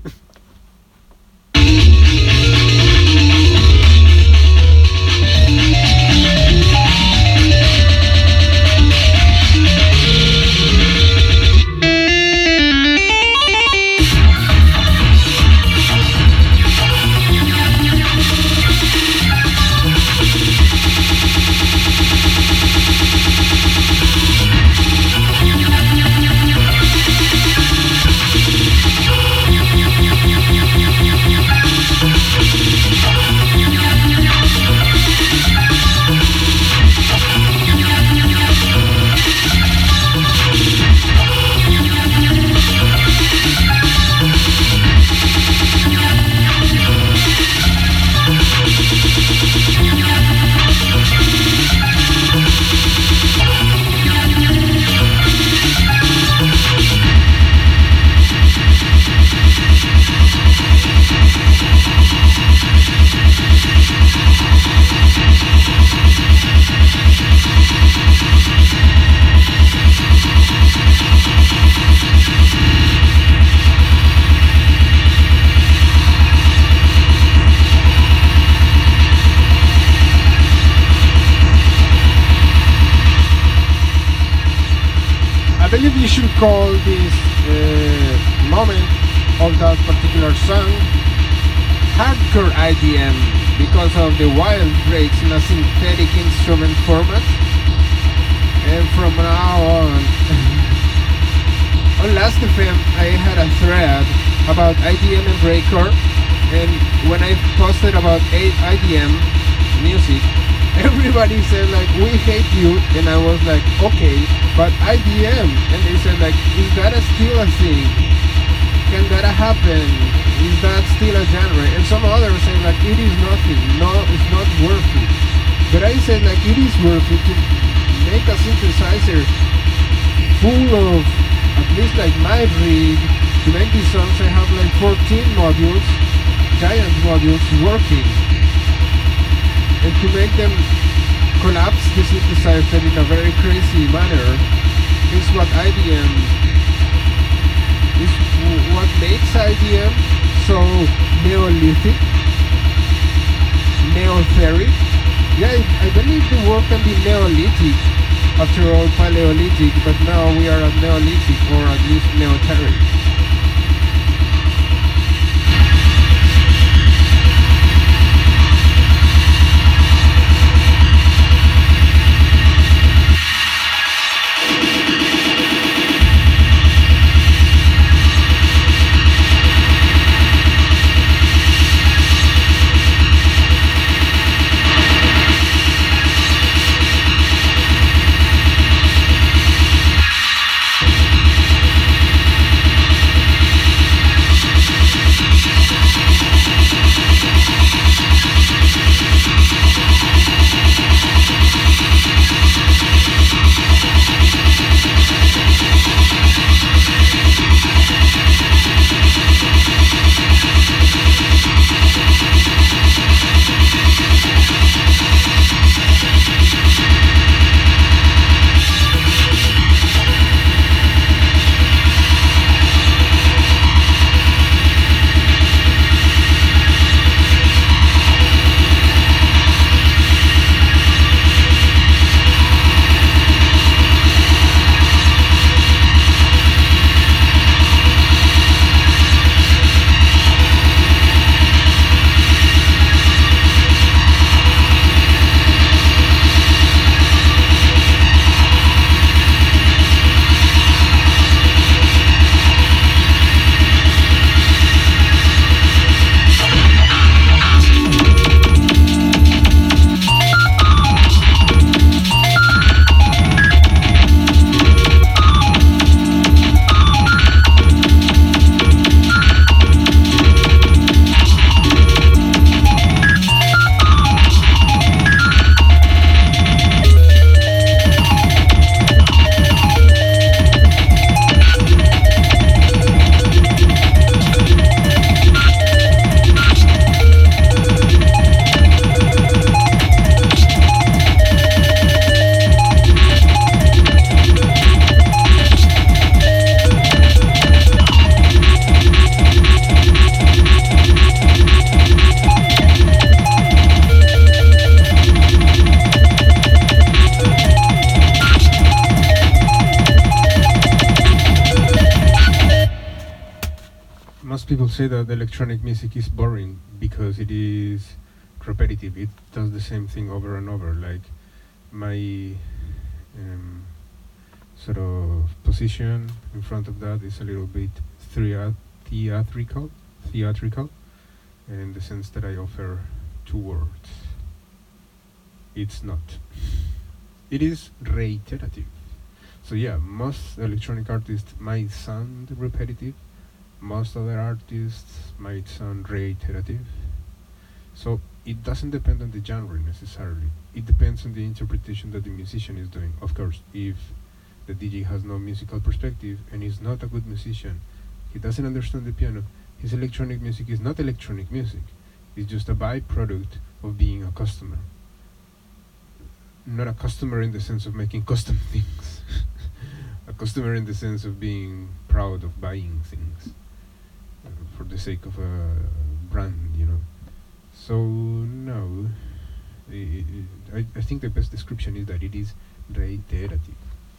I believe you should call this moment of that particular song hardcore IDM because of the wild breaks in a synthetic instrument format. And from now on, on Last.fm I had a thread about IDM and breakcore, and when I posted about IDM music, everybody said like, we hate you, and I was like, okay, but IDM, and they said like, is that still a thing? Can that happen? Is that still a genre? And some others say like, it is nothing, no, it's not worth it. But I said like, it is worth it to make a synthesizer full of at least like my rig. To make these songs I have like 14 modules, giant modules working. And to make them collapse the synthesizer in a very crazy manner is what IDM is, what makes IDM so neolithic, neotheric. Yeah, I believe the word can be neolithic, after all Paleolithic, but now we are at neolithic, or at least neotheric. people say that electronic music is boring because it is repetitive. It does the same thing over and over. Like my um, sort of position in front of that is a little bit theatrical, theatrical, in the sense that I offer two words. It's not. It is reiterative. So yeah, most electronic artists might sound repetitive. Most other artists might sound reiterative. So it doesn't depend on the genre necessarily. It depends on the interpretation that the musician is doing. Of course, if the DJ has no musical perspective and is not a good musician, he doesn't understand the piano, his electronic music is not electronic music. It's just a byproduct of being a customer. Not a customer in the sense of making custom things. A customer in the sense of being proud of buying things for the sake of a brand, you know. So no, I think the best description is that it is reiterative.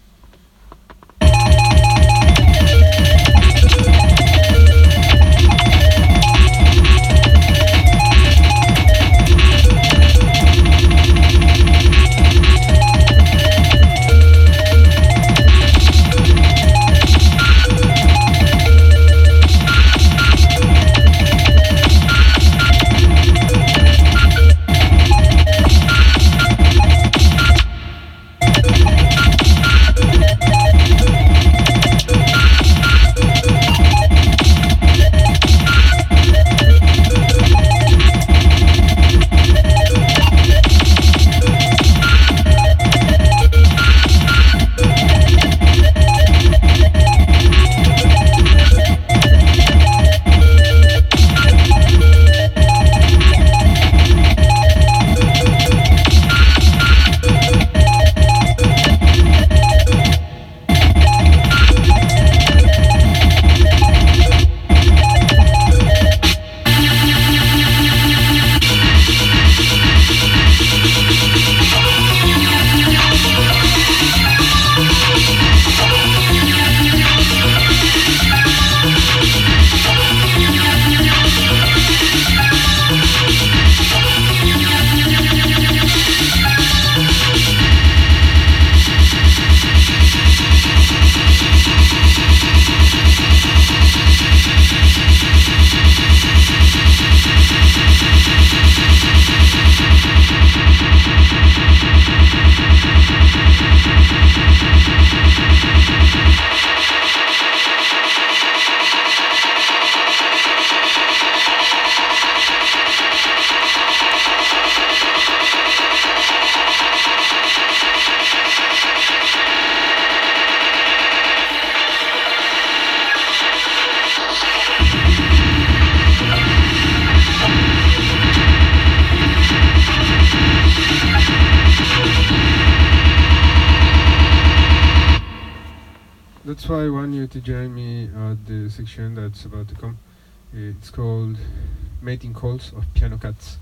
That's why I want you to join me at the section that's about to come. It's called Mating Calls of Piano Cats.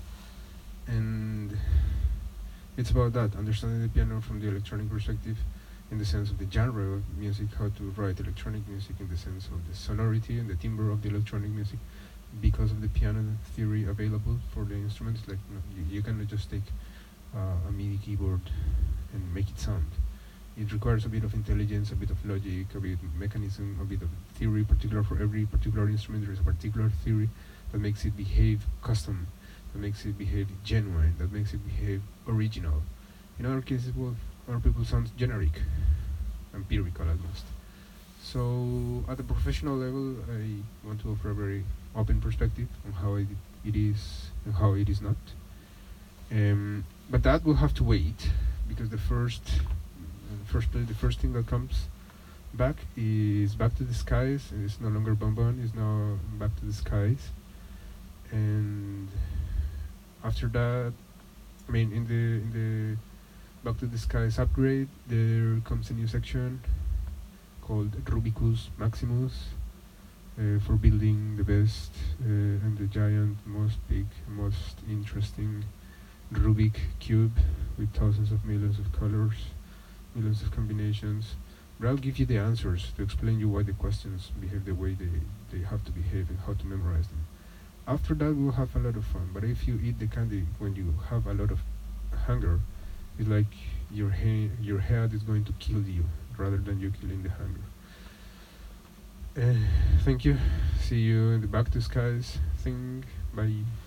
And it's about that, understanding the piano from the electronic perspective, in the sense of the genre of music, how to write electronic music in the sense of the sonority and the timbre of the electronic music, because of the piano theory available for the instruments. Like, you cannot just take a MIDI keyboard and make it sound. It requires a bit of intelligence, a bit of logic, a bit of mechanism, a bit of theory. Particular for every particular instrument, there is a particular theory that makes it behave custom, that makes it behave genuine, that makes it behave original. In other cases, well, other people sound generic, empirical at most. So at the professional level, I want to offer a very open perspective on how it is and how it is not. But that will have to wait, because the first thing that comes back is Back to the Skies, and it's no longer Bon Bon, it's now Back to the Skies. And after that, I mean, in the Back to the Skies upgrade, there comes a new section called Rubicus Maximus, for building the best and the giant, most big, most interesting Rubik cube with thousands of millions of colors, millions of combinations. But I'll give you the answers to explain you why the questions behave the way they have to behave and how to memorize them. After that, we'll have a lot of fun. But if you eat the candy when you have a lot of hunger, it's like your head is going to kill you rather than you killing the hunger. Thank you. See you in the back to skies thing. Bye.